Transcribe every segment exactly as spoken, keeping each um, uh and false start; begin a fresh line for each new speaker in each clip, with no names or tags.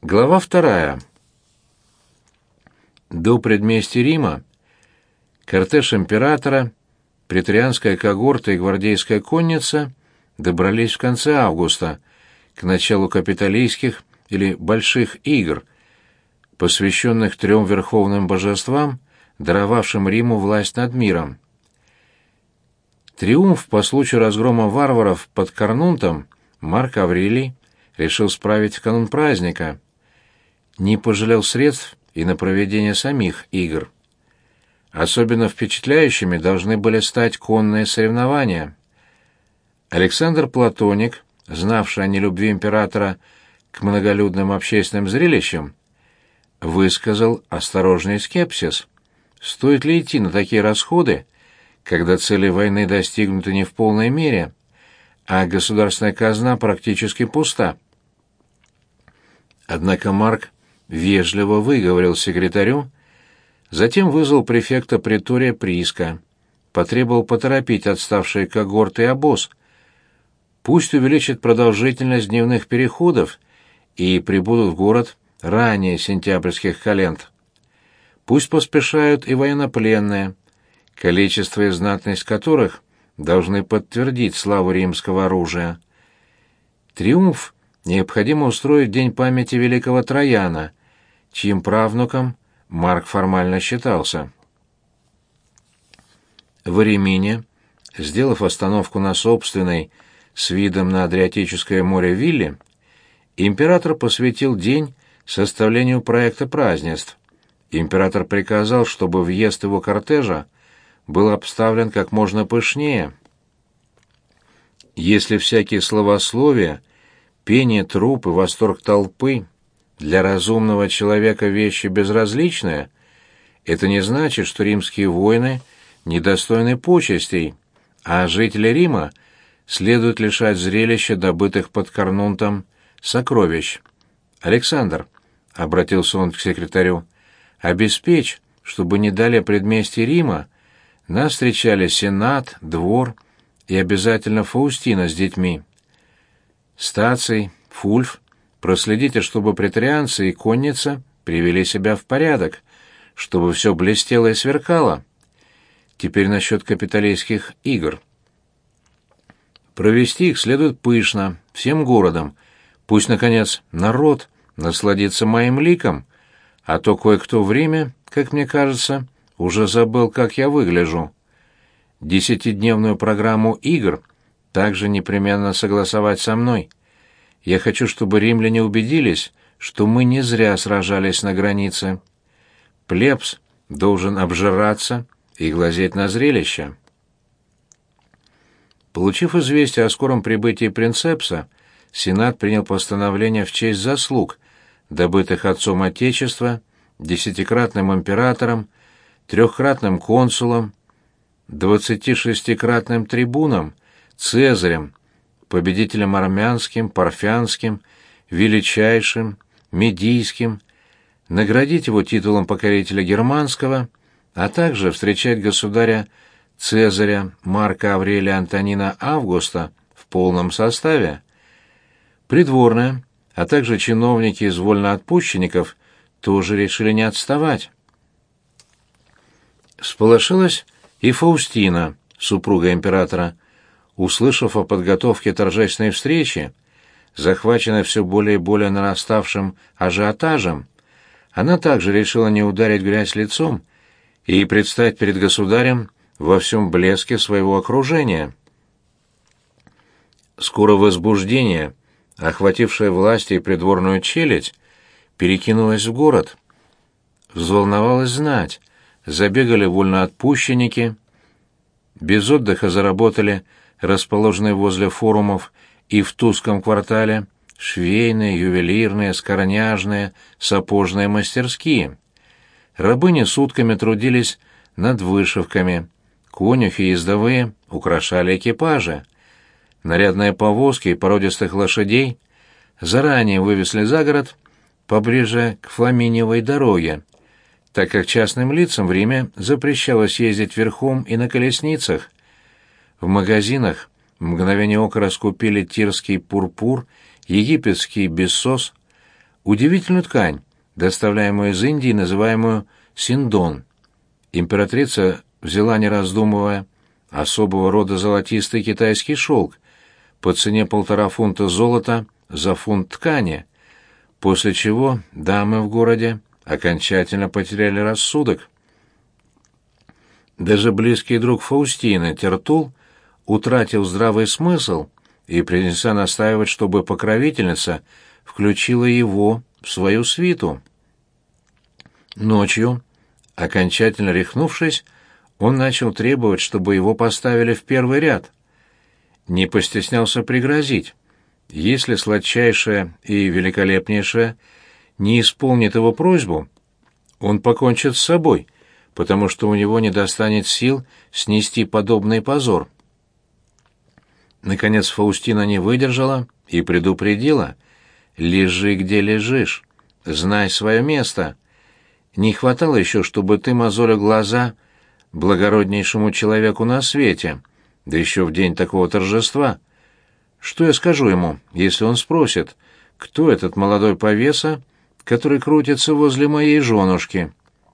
Глава вторая. До предместья Рима кортеж императора, претарианская когорта и гвардейская конница добрались в конце августа, к началу капитолийских или больших игр, посвященных трем верховным божествам, даровавшим Риму власть над миром. Триумф по случаю разгрома варваров под Карнунтом Марк Аврелий решил справить в канун праздника. Не пожалел средств и на проведение самих игр. Особенно впечатляющими должны были стать конные соревнования. Александр Платоник, знавший о нелюбви императора к многолюдным общественным зрелищам, высказал осторожный скепсис. Стоит ли идти на такие расходы, когда цели войны достигнуты не в полной мере, а государственная казна практически пуста? Однако Марк вежливо выговорил секретарю, затем вызвал префекта претория Приска, потребовал поторопить отставшие когорты и обоз. Пусть увеличат продолжительность дневных переходов и прибудут в город ранее сентябрьских календ. Пусть поспешают и военнопленные, количество и знатность которых должны подтвердить славу римского оружия. Триумф необходимо устроить в день памяти великого Трояна, чьим правнуком Марк формально считался. В Римине, сделав остановку на собственной, с видом на Адриатическое море вилле, император посвятил день составлению проекта празднеств. Император приказал, чтобы въезд его кортежа был обставлен как можно пышнее. Если всякие словословия, пение труп и восторг толпы для разумного человека вещи безразличные, это не значит, что римские воины недостойны почестей, а жители Рима следует лишать зрелища добытых под Карнунтом сокровищ. «Александр», — обратился он к секретарю, — «обеспечь, чтобы не далее предместья Рима нас встречали сенат, двор и обязательно Фаустина с детьми. Стаций, Фульф, проследите, чтобы претарианцы и конница привели себя в порядок, чтобы все блестело и сверкало. Теперь насчет капитолийских игр. Провести их следует пышно, всем городом. Пусть, наконец, народ насладится моим ликом, а то кое-кто время, как мне кажется, уже забыл, как я выгляжу. Десятидневную программу игр также непременно согласовать со мной. Я хочу, чтобы римляне убедились, что мы не зря сражались на границе. Плебс должен обжираться и глазеть на зрелище». Получив известие о скором прибытии принцепса, Сенат принял постановление в честь заслуг, добытых отцом Отечества, десятикратным императором, трехкратным консулом, двадцатишестикратным трибуном, Цезарем, победителем армянским, парфянским, величайшим, медийским, наградить его титулом покорителя германского, а также встречать государя Цезаря Марка Аврелия Антонина Августа в полном составе. Придворные, а также чиновники из вольноотпущенников тоже решили не отставать. Всполошилась и Фаустина, супруга императора. Услышав о подготовке торжественной встречи, захваченная все более и более нараставшим ажиотажем, она также решила не ударить в грязь лицом и предстать перед государем во всем блеске своего окружения. Скоро возбуждение, охватившее власти и придворную челядь, перекинулось в город. Взволновалась знать, забегали вольноотпущенники, без отдыха заработали расположенные возле форумов и в Тузском квартале швейные, ювелирные, скорняжные, сапожные мастерские. Рабыни сутками трудились над вышивками, конюхи и ездовые украшали экипажи. Нарядные повозки и породистых лошадей заранее вывезли за город поближе к Фламиниевой дороге, так как частным лицам в Риме запрещалось ездить верхом и на колесницах. В магазинах в мгновение ока раскупили тирский пурпур, египетский бессос, удивительную ткань, доставляемую из Индии, называемую синдон. Императрица взяла, не раздумывая, особого рода золотистый китайский шелк по цене полтора фунта золота за фунт ткани, после чего дамы в городе окончательно потеряли рассудок. Даже близкий друг Фаустины, Тертул, утратил здравый смысл и принялся настаивать, чтобы покровительница включила его в свою свиту. Ночью, окончательно рехнувшись, он начал требовать, чтобы его поставили в первый ряд. Не постеснялся пригрозить: если сладчайшая и великолепнейшая не исполнит его просьбу, он покончит с собой, потому что у него не достанет сил снести подобный позор. Наконец Фаустина не выдержала и предупредила: «Лежи, где лежишь, знай свое место. Не хватало еще, чтобы ты мозолил глаза благороднейшему человеку на свете, да еще в день такого торжества. Что я скажу ему, если он спросит, кто этот молодой повеса, который крутится возле моей женушки?»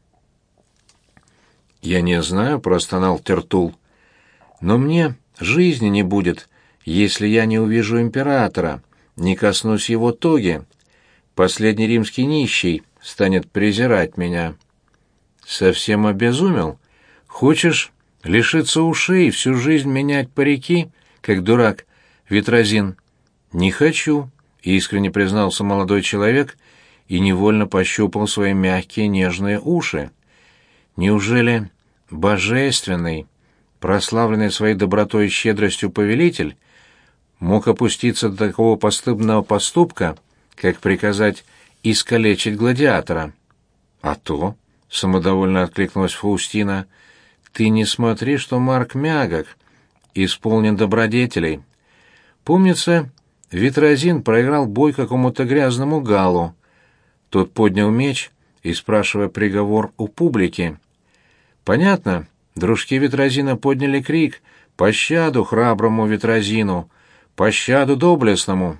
«Я не знаю», — простонал Тертул, — «но мне жизни не будет, если я не увижу императора, не коснусь его тоги. Последний римский нищий станет презирать меня». «Совсем обезумел? Хочешь лишиться ушей и всю жизнь менять парики, как дурак Витразин?» «Не хочу», — искренне признался молодой человек и невольно пощупал свои мягкие нежные уши. «Неужели божественный, прославленный своей добротой и щедростью повелитель, мог опуститься до такого постыдного поступка, как приказать искалечить гладиатора?» «А то», — самодовольно откликнулась Фаустина, — «ты не смотри, что Марк мягок, исполнен добродетелей. Помнится, Витразин проиграл бой какому-то грязному галу. Тот поднял меч и, спрашивая приговор у публики. Понятно, дружки Витразина подняли крик: «Пощаду храброму Витразину! Пощаду доблестному!»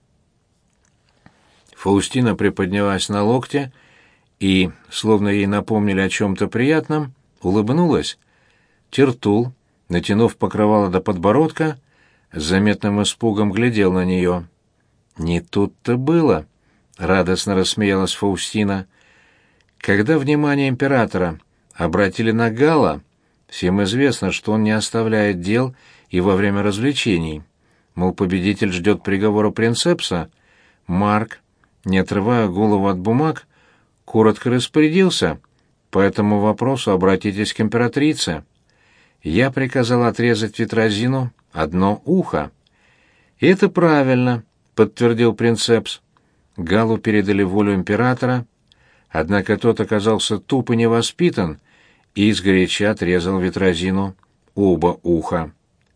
Фаустина приподнялась на локте и, словно ей напомнили о чем-то приятном, улыбнулась. Тертул, натянув покрывало до подбородка, с заметным испугом глядел на нее. «Не тут-то было», — радостно рассмеялась Фаустина. «Когда внимание императора обратили на Гала, всем известно, что он не оставляет дел и во время развлечений. Мол, победитель ждет приговора принцепса. Марк, не отрывая голову от бумаг, коротко распорядился: по этому вопросу обратитесь к императрице. Я приказал отрезать Витразину одно ухо». «И это правильно», — подтвердил принцепс. Галу передали волю императора, однако тот оказался туп и невоспитан и изгоряча отрезал Витразину оба уха.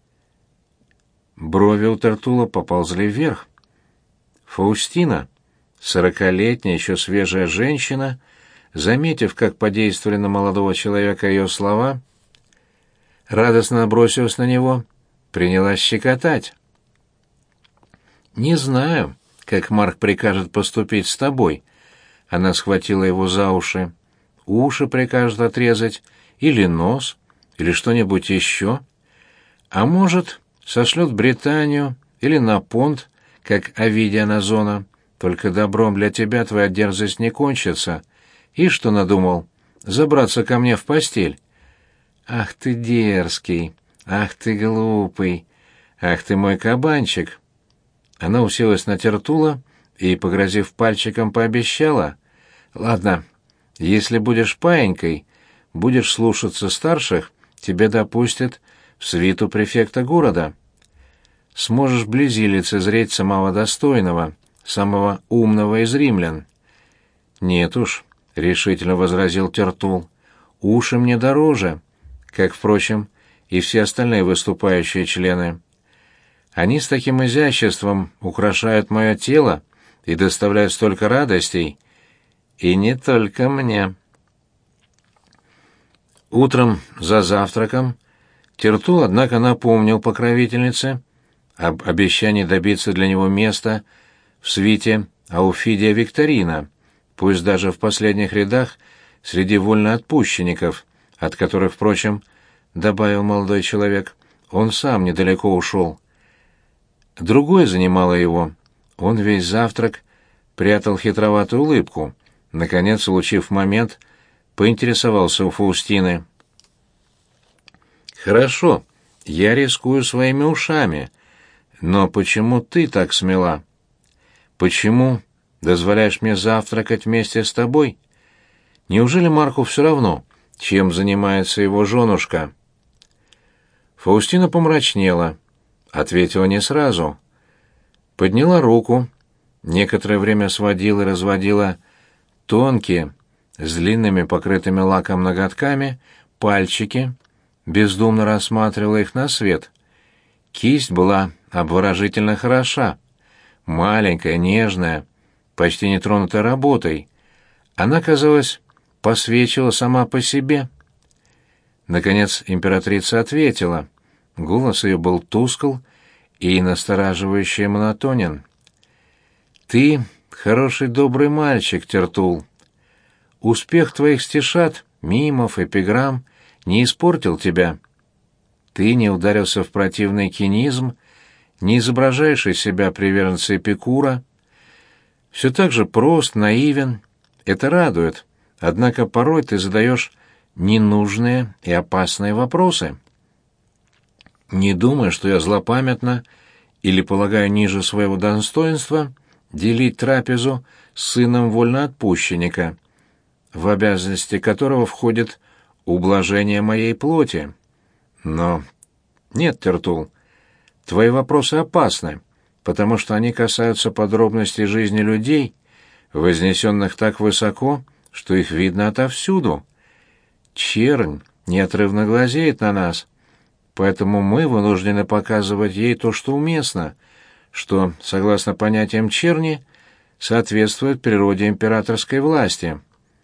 Брови у Тертула поползли вверх. Фаустина, сорокалетняя, еще свежая женщина, заметив, как подействовали на молодого человека ее слова, радостно бросилась на него, принялась щекотать. «Не знаю, как Марк прикажет поступить с тобой». Она схватила его за уши. «Уши прикажет отрезать, или нос, или что-нибудь еще. А может, сошлет в Британию или на Понт, как Овидия Назона. Только добром для тебя твоя дерзость не кончится. И что надумал? Забраться ко мне в постель? Ах ты дерзкий, ах ты глупый, ах ты мой кабанчик». Она уселась на Тертула и, погрозив пальчиком, пообещала: «Ладно, если будешь паинькой, будешь слушаться старших, тебя допустят в свиту префекта города. Сможешь вблизи лицезреть самого достойного, самого умного из римлян». «Нет уж», — решительно возразил Тертул, — «уши мне дороже, как, впрочем, и все остальные выступающие члены. Они с таким изяществом украшают мое тело и доставляют столько радостей, и не только мне». Утром за завтраком Тертул, однако, напомнил покровительнице об обещании добиться для него места в свите Ауфидия Викторина, пусть даже в последних рядах среди вольноотпущенников, от которых, впрочем, добавил молодой человек, он сам недалеко ушел. Другое занимало его. Он весь завтрак прятал хитроватую улыбку. Наконец, улучив момент, поинтересовался у Фаустины. «Хорошо, я рискую своими ушами, но почему ты так смела? Почему дозволяешь мне завтракать вместе с тобой? Неужели Марку все равно, чем занимается его женушка?» Фаустина помрачнела, ответила не сразу. Подняла руку, некоторое время сводила и разводила тонкие, с длинными покрытыми лаком ноготками, пальчики, бездумно рассматривала их на свет. Кисть была обворожительно хороша, маленькая, нежная, почти не тронутая работой. Она, казалось, посвечивала сама по себе. Наконец императрица ответила. Голос ее был тускл и настораживающе монотонен. «Ты хороший добрый мальчик, Тертул. Успех твоих стишат, мимов, эпиграмм не испортил тебя. Ты не ударился в противный кинизм, не изображаешь из себя приверженца Эпикура. Все так же прост, наивен. Это радует. Однако порой ты задаешь ненужные и опасные вопросы. Не думай, что я злопамятна или полагаю ниже своего достоинства делить трапезу с сыном вольноотпущенника, в обязанности которого входит ублажение моей плоти. Но нет, Тертул, твои вопросы опасны, потому что они касаются подробностей жизни людей, вознесенных так высоко, что их видно отовсюду. Чернь неотрывно глазеет на нас, поэтому мы вынуждены показывать ей то, что уместно, что, согласно понятиям черни, соответствует природе императорской власти.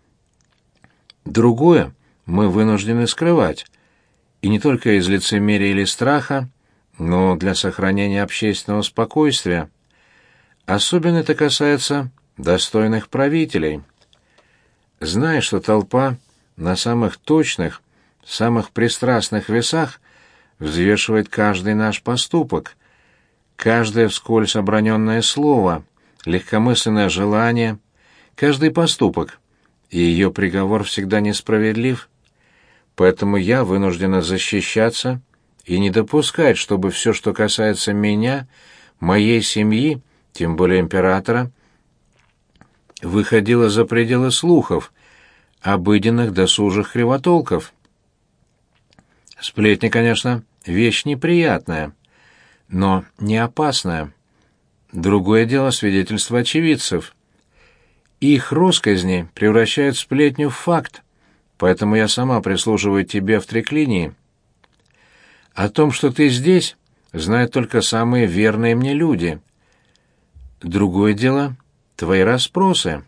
Другое мы вынуждены скрывать, и не только из лицемерия или страха, но для сохранения общественного спокойствия. Особенно это касается достойных правителей. Зная, что толпа на самых точных, самых пристрастных весах взвешивает каждый наш поступок, каждое вскользь оброненное слово, легкомысленное желание, каждый поступок, и ее приговор всегда несправедлив. Поэтому я вынуждена защищаться и не допускать, чтобы все, что касается меня, моей семьи, тем более императора, выходило за пределы слухов, обыденных досужих кривотолков. Сплетни, конечно, вещь неприятная, но не опасная. Другое дело свидетельства очевидцев. Их россказни превращают сплетню в факт, поэтому я сама прислуживаю тебе в триклинии. О том, что ты здесь, знают только самые верные мне люди. Другое дело — твои расспросы.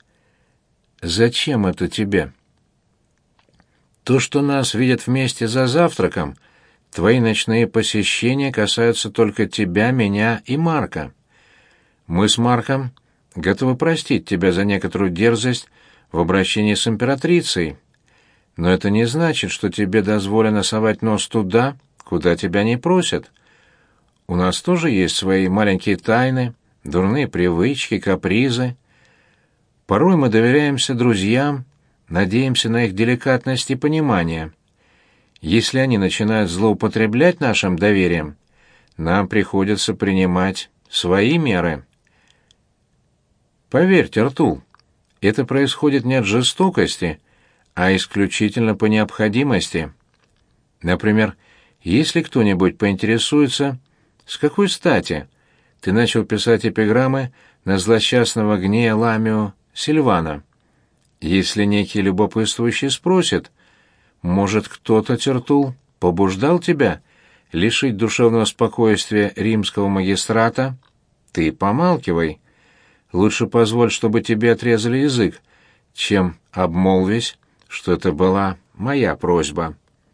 Зачем это тебе? То, что нас видят вместе за завтраком, твои ночные посещения касаются только тебя, меня и Марка. Мы с Марком готовы простить тебя за некоторую дерзость в обращении с императрицей, но это не значит, что тебе дозволено совать нос туда, куда тебя не просят. У нас тоже есть свои маленькие тайны, дурные привычки, капризы. Порой мы доверяемся друзьям, надеемся на их деликатность и понимание. Если они начинают злоупотреблять нашим доверием, нам приходится принимать свои меры. Поверь, Тертул, это происходит не от жестокости, а исключительно по необходимости. Например, если кто-нибудь поинтересуется, с какой стати ты начал писать эпиграммы на злосчастного гнея Ламио Сильвана, если некий любопытствующий спросит, может, кто-то, Тертул, побуждал тебя лишить душевного спокойствия римского магистрата, ты помалкивай. Лучше позволь, чтобы тебе отрезали язык, чем обмолвись, что это была моя просьба.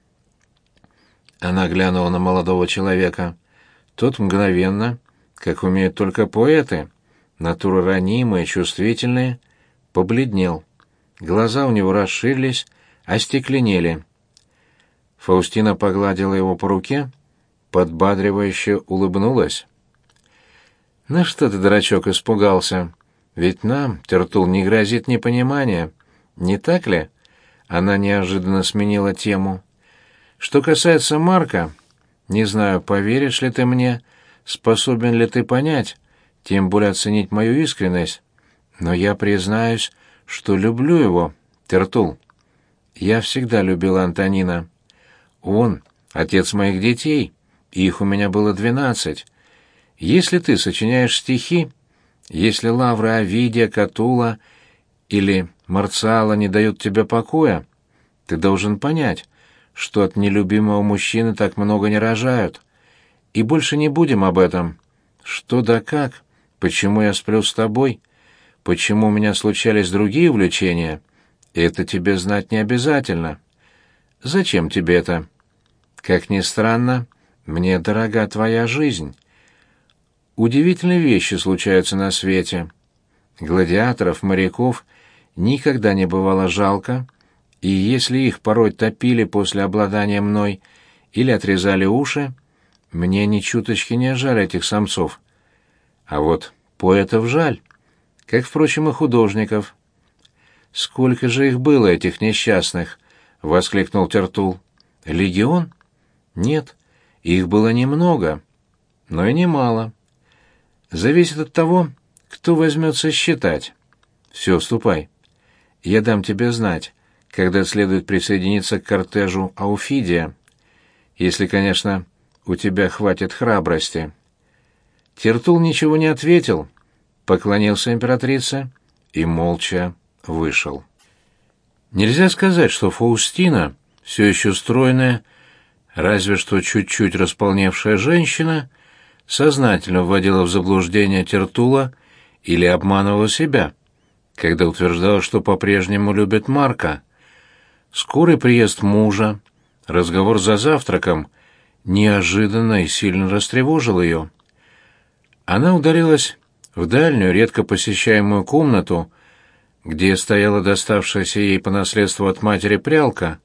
Она глянула на молодого человека. Тот мгновенно, как умеют только поэты, натура ранимая, чувствительная, побледнел. Глаза у него расширились, остекленели. Фаустина погладила его по руке, подбадривающе улыбнулась. «Ну что ты, дурачок, испугался? Ведь нам, Тертул, не грозит непонимание, не так ли?» Она неожиданно сменила тему. «Что касается Марка, не знаю, поверишь ли ты мне, способен ли ты понять, тем более оценить мою искренность, но я признаюсь, что люблю его, Тертул. Я всегда любила Антонина. Он — отец моих детей, их у меня было двенадцать. Если ты сочиняешь стихи, если лавры Овидия, Катула или Марциала не дают тебе покоя, ты должен понять, что от нелюбимого мужчины так много не рожают. И больше не будем об этом. Что да как? Почему я сплю с тобой? Почему у меня случались другие увлечения? Это тебе знать не обязательно. Зачем тебе это? Как ни странно, мне дорога твоя жизнь. Удивительные вещи случаются на свете. Гладиаторов, моряков никогда не бывало жалко, и если их порой топили после обладания мной или отрезали уши, мне ни чуточки не жаль этих самцов. А вот поэтов жаль, как, впрочем, и художников. «Сколько же их было, этих несчастных?» — воскликнул Тертул. «Легион? Нет, их было немного, но и немало. Зависит от того, кто возьмется считать. Все, ступай. Я дам тебе знать, когда следует присоединиться к кортежу Ауфидия, если, конечно, у тебя хватит храбрости». Тертул ничего не ответил, поклонился императрице и молча вышел. Нельзя сказать, что Фаустина, все еще стройная, разве что чуть-чуть располневшая женщина, сознательно вводила в заблуждение Тертула или обманывала себя, когда утверждала, что по-прежнему любит Марка. Скорый приезд мужа, разговор за завтраком неожиданно и сильно растревожил ее. Она удалилась в дальнюю, редко посещаемую комнату, где стояла доставшаяся ей по наследству от матери прялка,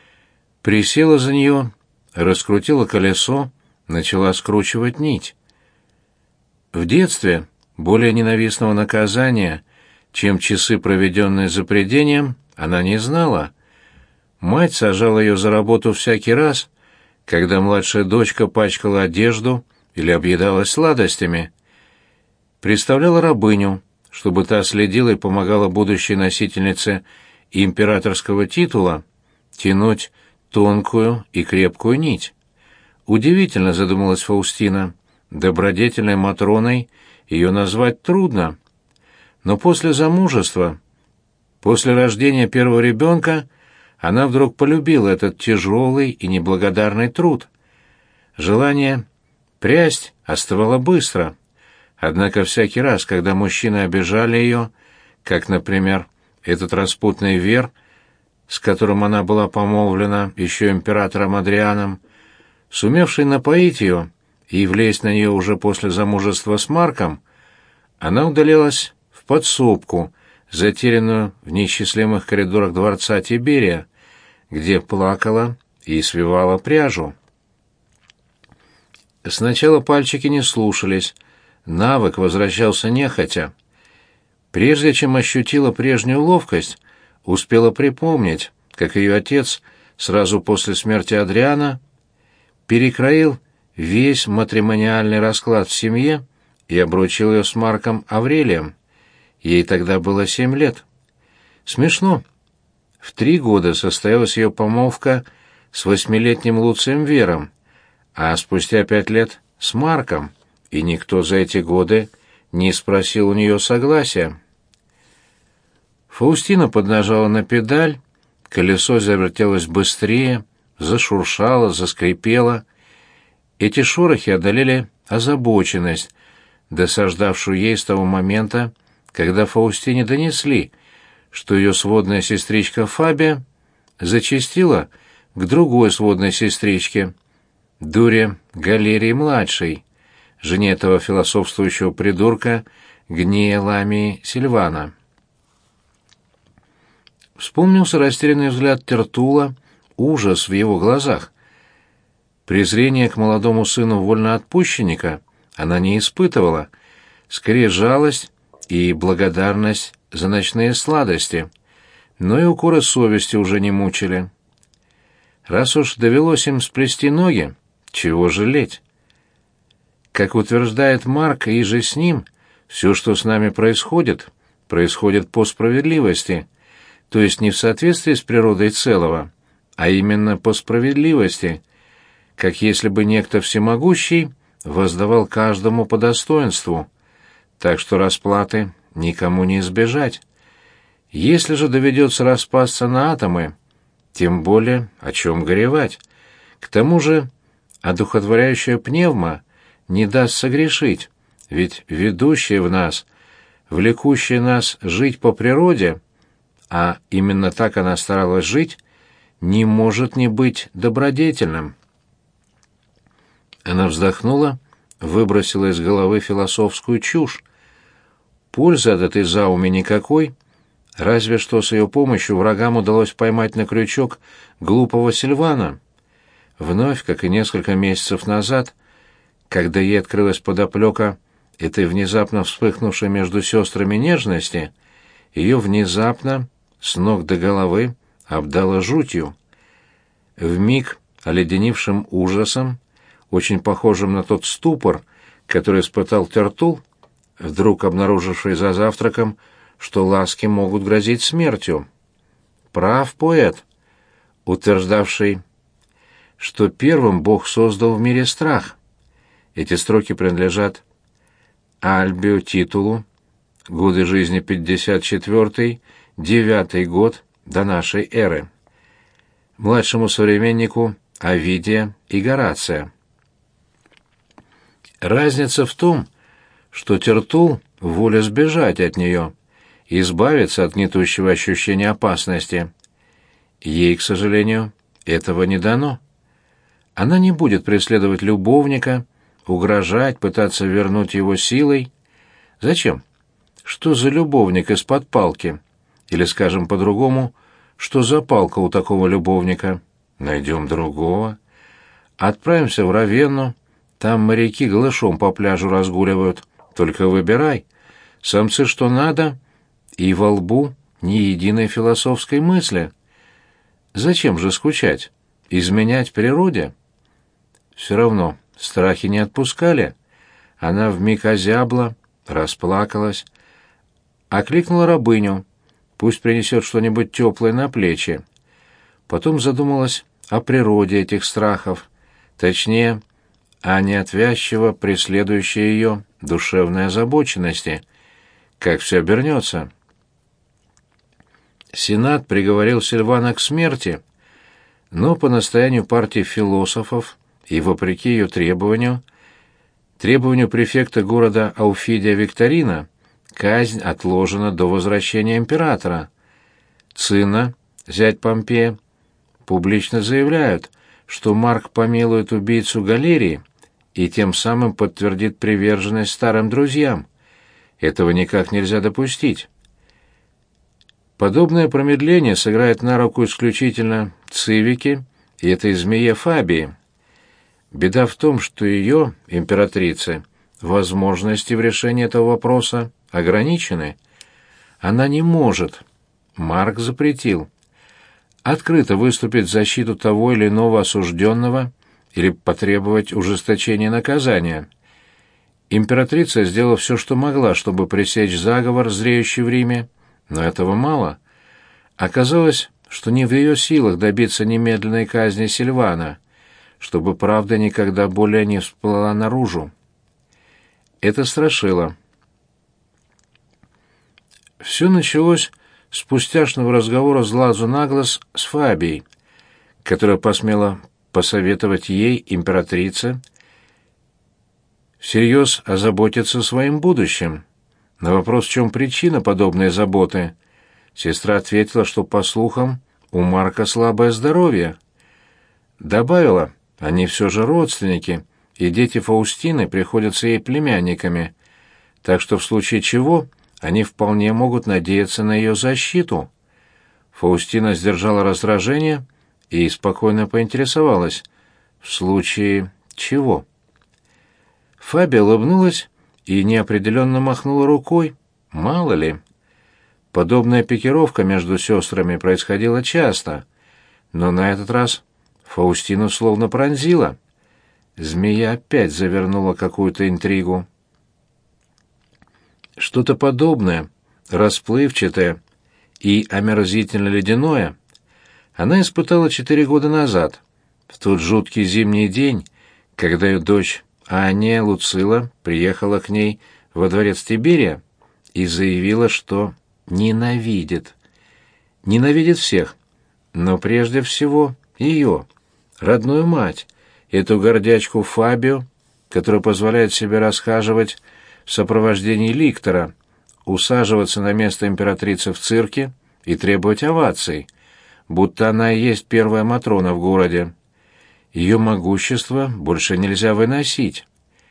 присела за нее, раскрутила колесо, начала скручивать нить. В детстве более ненавистного наказания, чем часы, проведенные за прядением, она не знала. Мать сажала ее за работу всякий раз, когда младшая дочка пачкала одежду или объедалась сладостями. Представляла рабыню, чтобы та следила и помогала будущей носительнице императорского титула тянуть тонкую и крепкую нить. Удивительно, задумалась Фаустина, добродетельной Матроной ее назвать трудно. Но после замужества, после рождения первого ребенка, она вдруг полюбила этот тяжелый и неблагодарный труд. Желание прясть остывало быстро. Однако всякий раз, когда мужчины обижали ее, как, например, этот распутный Вер, с которым она была помолвлена еще императором Адрианом, сумевший напоить ее и влезть на нее уже после замужества с Марком, она удалялась в подсобку, затерянную в неисчислимых коридорах дворца Тиберия, где плакала и свивала пряжу. Сначала пальчики не слушались, навык возвращался нехотя. Прежде чем ощутила прежнюю ловкость, успела припомнить, как ее отец сразу после смерти Адриана перекроил весь матримониальный расклад в семье и обручил ее с Марком Аврелием. Ей тогда было семь лет. Смешно. В три года состоялась ее помолвка с восьмилетним Луцием Вером, а спустя пять лет с Марком, и никто за эти годы не спросил у нее согласия. Фаустина поднажала на педаль, колесо завертелось быстрее, зашуршало, заскрипело. Эти шорохи одолели озабоченность, досаждавшую ей с того момента, когда Фаустине донесли, что ее сводная сестричка Фабия зачастила к другой сводной сестричке, Дуре Галерии-младшей, жене этого философствующего придурка Гния Ламии Сильвана. Вспомнился растерянный взгляд Тертула, ужас в его глазах. Презрение к молодому сыну вольноотпущенника она не испытывала, скорее жалость и благодарность за ночные сладости, но и укоры совести уже не мучили. Раз уж довелось им сплести ноги, чего жалеть? Как утверждает Марк, и же с ним, все, что с нами происходит, происходит по справедливости, то есть не в соответствии с природой целого, а именно по справедливости, как если бы некто всемогущий воздавал каждому по достоинству, так что расплаты никому не избежать. Если же доведется распасться на атомы, тем более о чем горевать. К тому же одухотворяющая пневма не даст согрешить, ведь ведущая в нас, влекущая нас жить по природе, а именно так она старалась жить, не может не быть добродетельным. Она вздохнула, выбросила из головы философскую чушь. Пользы от этой зауми никакой, разве что с ее помощью врагам удалось поймать на крючок глупого Сильвана. Вновь, как и несколько месяцев назад, когда ей открылась подоплека этой внезапно вспыхнувшей между сестрами нежности, ее внезапно, с ног до головы, обдало жутью. Вмиг оледенившим ужасом, очень похожим на тот ступор, который испытал Тертул, вдруг обнаруживший за завтраком, что ласки могут грозить смертью. Прав поэт, утверждавший, что первым Бог создал в мире страх. Эти строки принадлежат Альбио Титулу, годы жизни пятьдесят четвёртый девятый год до нашей эры, младшему современнику Овидия и Горация. Разница в том, что Тертул воля сбежать от нее, избавиться от гнетущего ощущения опасности. Ей, к сожалению, этого не дано. Она не будет преследовать любовника, угрожать, пытаться вернуть его силой. Зачем? Что за любовник из-под палки? Или, скажем по-другому, что за палка у такого любовника? Найдем другого. Отправимся в Равенну, там моряки голышом по пляжу разгуливают. Только выбирай. Самцы что надо, и во лбу ни единой философской мысли. Зачем же скучать? Изменять природе? Все равно страхи не отпускали. Она вмиг озябла, расплакалась, окликнула рабыню, пусть принесет что-нибудь теплое на плечи. Потом задумалась о природе этих страхов, точнее, о неотвязчиво преследующей ее душевной озабоченности. Как все обернется? Сенат приговорил Сильвана к смерти, но по настоянию партии философов и вопреки ее требованию, требованию префекта города Ауфидия Викторина, казнь отложена до возвращения императора. Цинна, зять Помпея, публично заявляют, что Марк помилует убийцу Галерии и тем самым подтвердит приверженность старым друзьям. Этого никак нельзя допустить. Подобное промедление сыграет на руку исключительно Цивике и этой змее Фабии. Беда в том, что ее, императрицы, возможности в решении этого вопроса ограничены. Она не может, Марк запретил, открыто выступить в защиту того или иного осужденного или потребовать ужесточения наказания. Императрица сделала все, что могла, чтобы пресечь заговор, зреющий в Риме, но этого мало. Оказалось, что не в ее силах добиться немедленной казни Сильвана, чтобы правда никогда более не всплыла наружу. Это страшило. Все началось с пустяшного разговора с глазу на глаз с Фабией, которая посмела посоветовать ей, императрице, всерьез озаботиться своим будущим. На вопрос, в чем причина подобной заботы, сестра ответила, что, по слухам, у Марка слабое здоровье. Добавила, они все же родственники, и дети Фаустины приходятся ей племянниками, так что в случае чего они вполне могут надеяться на ее защиту. Фаустина сдержала раздражение и спокойно поинтересовалась: в случае чего? Фабия улыбнулась и неопределенно махнула рукой. Мало ли. Подобная пикировка между сестрами происходила часто, но на этот раз Фаустину словно пронзила. Змея опять завернула какую-то интригу. Что-то подобное, расплывчатое и омерзительно ледяное, она испытала четыре года назад, в тот жуткий зимний день, когда ее дочь Аня Луцила приехала к ней во дворец Тиберия и заявила, что ненавидит. Ненавидит всех, но прежде всего ее, родную мать, эту гордячку Фабию, которая позволяет себе расхаживать в сопровождении ликтора, усаживаться на место императрицы в цирке и требовать оваций, будто она и есть первая Матрона в городе. Ее могущество больше нельзя выносить.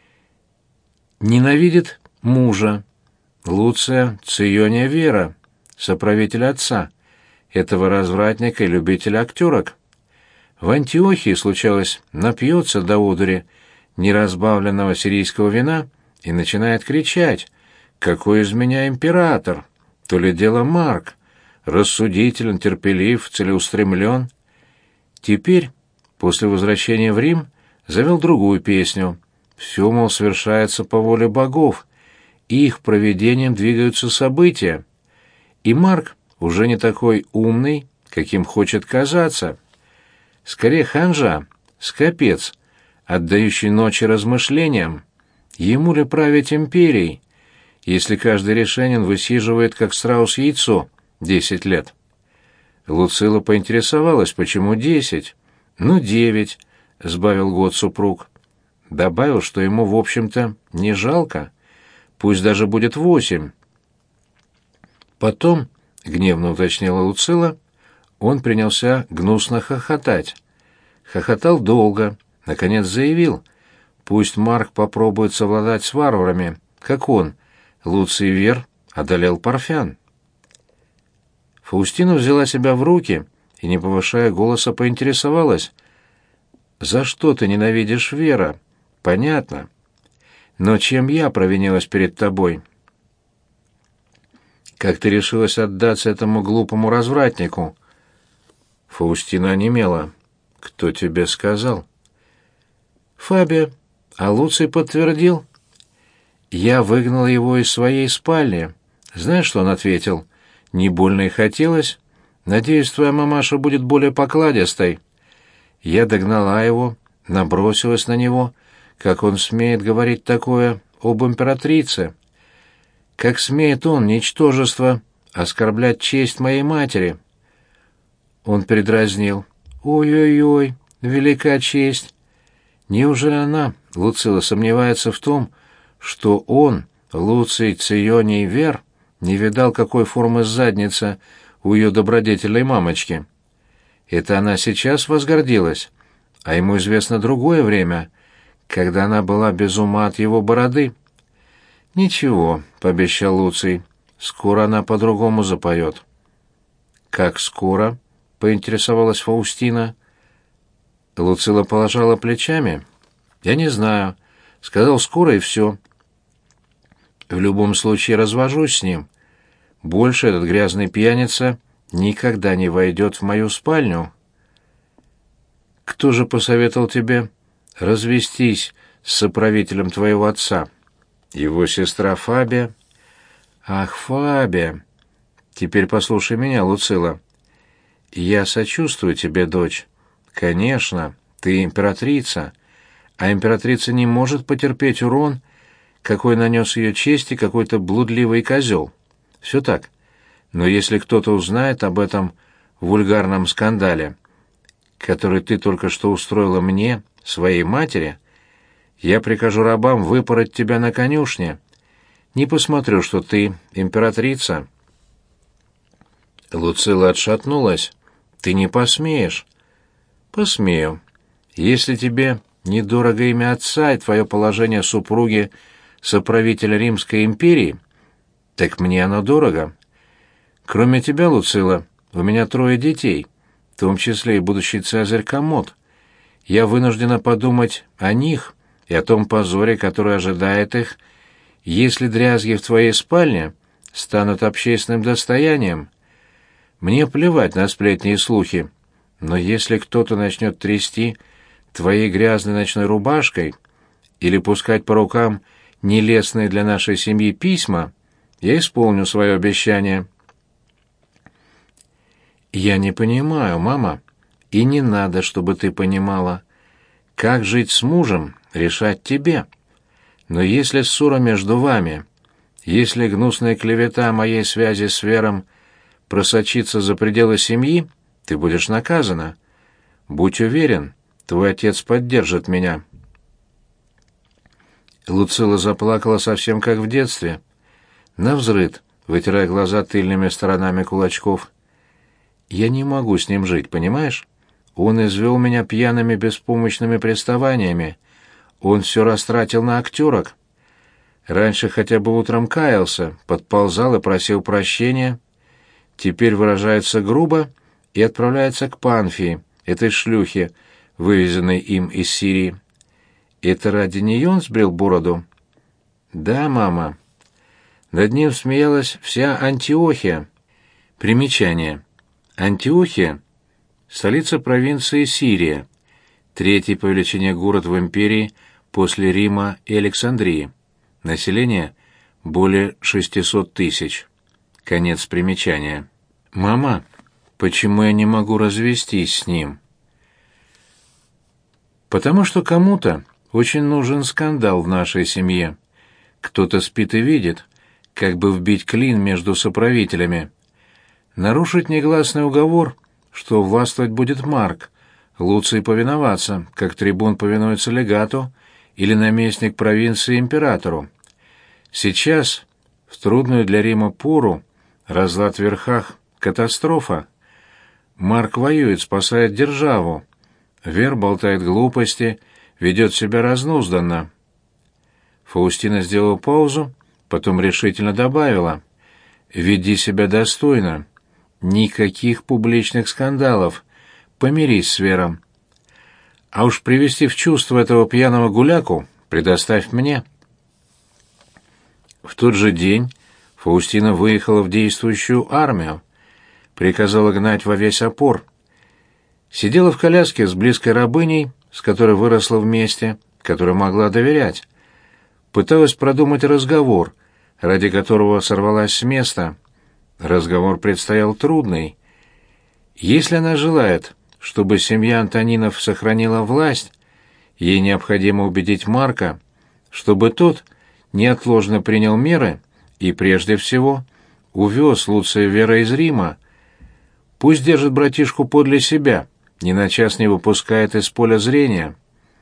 Ненавидит мужа, Луция Циония Вера, соправителя отца, этого развратника и любителя актерок. В Антиохии, случалось, напьется до одури неразбавленного сирийского вина и начинает кричать: «Какой из меня император? То ли дело Марк, рассудителен, терпелив, целеустремлен». Теперь, после возвращения в Рим, завел другую песню. Все, мол, совершается по воле богов, и их провидением двигаются события. И Марк уже не такой умный, каким хочет казаться. Скорее ханжа, скопец, отдающий ночи размышлениям. Ему ли править империей, если каждое решение он высиживает, как страус, яйцо, десять лет? Луцила поинтересовалась, почему десять? Ну, девять, — сбавил год супруг. Добавил, что ему, в общем-то, не жалко. Пусть даже будет восемь. Потом, — гневно уточнила Луцила, — он принялся гнусно хохотать. Хохотал долго, наконец заявил: пусть Марк попробует совладать с варварами, как он, Луций Вер, одолел парфян. Фаустина взяла себя в руки и, не повышая голоса, поинтересовалась: «За что ты ненавидишь Вера? Понятно. Но чем я провинилась перед тобой? Как ты решилась отдаться этому глупому развратнику?» Фаустина онемела. «Кто тебе сказал?» «Фабия. А Луций подтвердил. Я выгнала его из своей спальни. Знаешь, что он ответил? Не больно и хотелось. Надеюсь, твоя мамаша будет более покладистой». Я догнала его, набросилась на него. Как он смеет говорить такое об императрице? Как смеет он, ничтожество, оскорблять честь моей матери? Он передразнил: «Ой-ой-ой, велика честь». Неужели она, Луцила, сомневается в том, что он, Луций Ционий Вер, не видал, какой формы задница у ее добродетельной мамочки? Это она сейчас возгордилась, а ему известно другое время, когда она была без ума от его бороды. «Ничего», — пообещал Луций, — «скоро она по-другому запоет». «Как скоро?» — поинтересовалась Фаустина. Луцила положила плечами. «Я не знаю. Сказал, скоро и все. В любом случае развожусь с ним. Больше этот грязный пьяница никогда не войдет в мою спальню». «Кто же посоветовал тебе развестись с соправителем твоего отца?» «Его сестра Фабия». «Ах, Фабия! Теперь послушай меня, Луцила. Я сочувствую тебе, дочь. Конечно, ты императрица, а императрица не может потерпеть урон, какой нанес ее чести какой-то блудливый козел. Все так. Но если кто-то узнает об этом вульгарном скандале, который ты только что устроила мне, своей матери, я прикажу рабам выпороть тебя на конюшне. Не посмотрю, что ты императрица». Луцила отшатнулась. «Ты не посмеешь». «Посмею. Если тебе недорого имя отца и твое положение супруги соправителя Римской империи, так мне оно дорого. Кроме тебя, Луцила, у меня трое детей, в том числе и будущий цезарь Коммод. Я вынуждена подумать о них и о том позоре, который ожидает их, если дрязги в твоей спальне станут общественным достоянием. Мне плевать на сплетни и слухи, но если кто-то начнет трясти твоей грязной ночной рубашкой или пускать по рукам нелестные для нашей семьи письма, я исполню свое обещание». «Я не понимаю, мама, и не надо, чтобы ты понимала. Как жить с мужем, решать тебе. Но если ссора между вами, если гнусная клевета о моей связи с Вером просочится за пределы семьи, ты будешь наказана. Будь уверен, твой отец поддержит меня». Луцила заплакала совсем как в детстве, навзрыд, вытирая глаза тыльными сторонами кулачков. «Я не могу с ним жить, понимаешь? Он извел меня пьяными беспомощными приставаниями. Он все растратил на актерок. Раньше хотя бы утром каялся, подползал и просил прощения. Теперь выражается грубо и отправляется к Панфии, этой шлюхе, вывезенной им из Сирии. Это ради нее он сбрил бороду?» «Да, мама». Над ним смеялась вся Антиохия. Примечание. Антиохия — столица провинции Сирия, третий по величине город в империи после Рима и Александрии. Население — более шестисот тысяч. Конец примечания. «Мама, почему я не могу развестись с ним?» «Потому что кому-то очень нужен скандал в нашей семье. Кто-то спит и видит, как бы вбить клин между соправителями. Нарушить негласный уговор, что властвовать будет Марк, Луций повиноваться, как трибун повинуется легату или наместник провинции императору. Сейчас, в трудную для Рима пору, разлад в верхах — катастрофа. Марк воюет, спасает державу. Вер болтает глупости, ведет себя разнузданно». Фаустина сделала паузу, потом решительно добавила: «Веди себя достойно. Никаких публичных скандалов. Помирись с Вером. А уж привести в чувство этого пьяного гуляку предоставь мне». В тот же день Фаустина выехала в действующую армию, приказала гнать во весь опор. Сидела в коляске с близкой рабыней, с которой выросла вместе, которой могла доверять. Пыталась продумать разговор, ради которого сорвалась с места. Разговор предстоял трудный. Если она желает, чтобы семья Антонинов сохранила власть, ей необходимо убедить Марка, чтобы тот неотложно принял меры и, прежде всего, увез Луция Вера из Рима. Пусть держит братишку подле себя, ни на час не выпускает из поля зрения.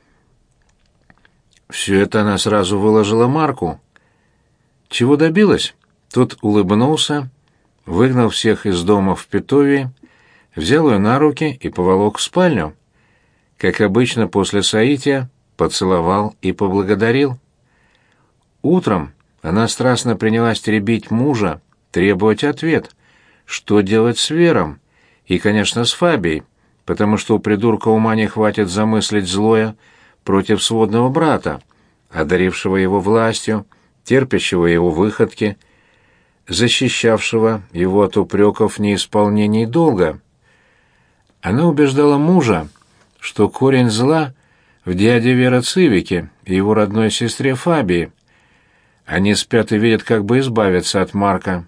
Все это она сразу выложила Марку. Чего добилась? Тот улыбнулся, выгнал всех из дома в Петовии, взял ее на руки и поволок в спальню. Как обычно после соития, поцеловал и поблагодарил. Утром она страстно принялась теребить мужа, требовать ответ, что делать с Вером и, конечно, с Фабией, потому что у придурка ума не хватит замыслить злое против сводного брата, одарившего его властью, терпящего его выходки, защищавшего его от упреков в неисполнении долга. Она убеждала мужа, что корень зла в дяде Вера Цивике и его родной сестре Фабии. Они спят и видят, как бы избавиться от Марка.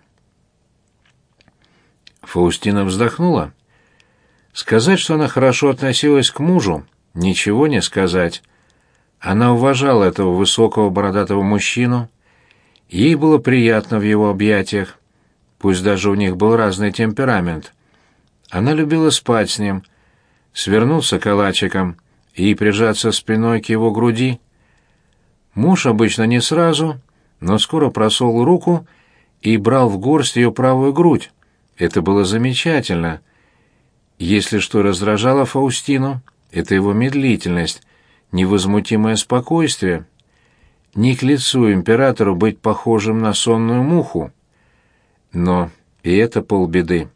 Фаустина вздохнула. Сказать, что она хорошо относилась к мужу, ничего не сказать. Она уважала этого высокого бородатого мужчину. Ей было приятно в его объятиях, пусть даже у них был разный темперамент. Она любила спать с ним, свернуться калачиком и прижаться спиной к его груди. Муж обычно не сразу, но скоро просунул руку и брал в горсть ее правую грудь. Это было замечательно. Если что раздражало Фаустину, это его медлительность, невозмутимое спокойствие. Не к лицу императору быть похожим на сонную муху. Но и это полбеды.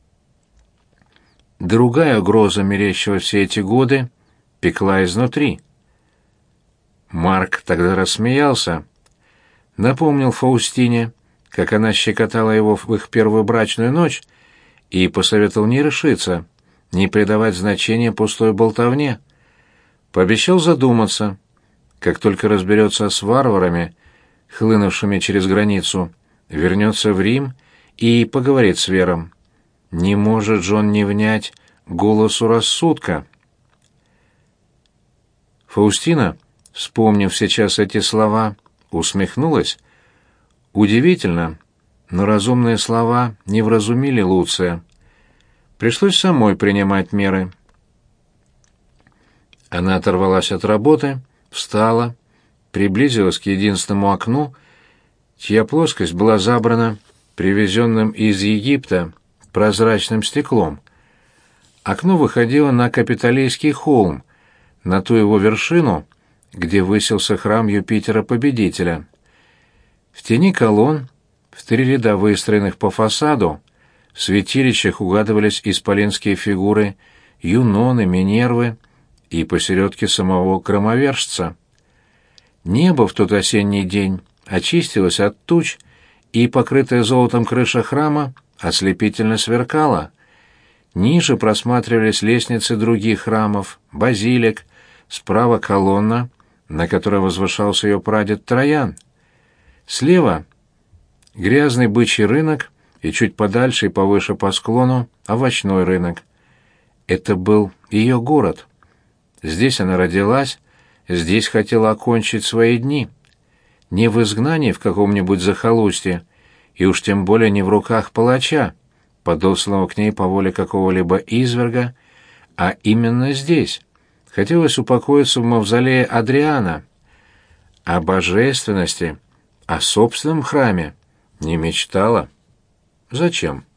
Другая угроза, мерещилась все эти годы, пекла изнутри. Марк тогда рассмеялся, напомнил Фаустине, как она щекотала его в их первую брачную ночь, и посоветовал не решиться, не придавать значения пустой болтовне. Пообещал задуматься, как только разберется с варварами, хлынувшими через границу, вернется в Рим и поговорит с Вером. Не может же он не внять голосу рассудка. Фаустина, вспомнив сейчас эти слова, усмехнулась. Удивительно, но разумные слова не вразумили Луция. Пришлось самой принимать меры. Она оторвалась от работы, встала, приблизилась к единственному окну, чья плоскость была забрана привезенным из Египта прозрачным стеклом. Окно выходило на Капитолийский холм, на ту его вершину, где высился храм Юпитера-Победителя. В тени колонн, в три ряда выстроенных по фасаду, в святилищах угадывались исполинские фигуры Юноны, Минервы и посередке самого громовержца. Небо в тот осенний день очистилось от туч, и покрытая золотом крыша храма ослепительно сверкала. Ниже просматривались лестницы других храмов, базилик, справа колонна, на которой возвышался ее прадед Троян. Слева грязный бычий рынок и чуть подальше и повыше по склону овощной рынок. Это был ее город. Здесь она родилась, здесь хотела окончить свои дни. Не в изгнании в каком-нибудь захолустье, и уж тем более не в руках палача, подосланного к ней по воле какого-либо изверга, а именно здесь. Хотелось упокоиться в мавзолее Адриана. О божественности, о собственном храме не мечтала. Зачем?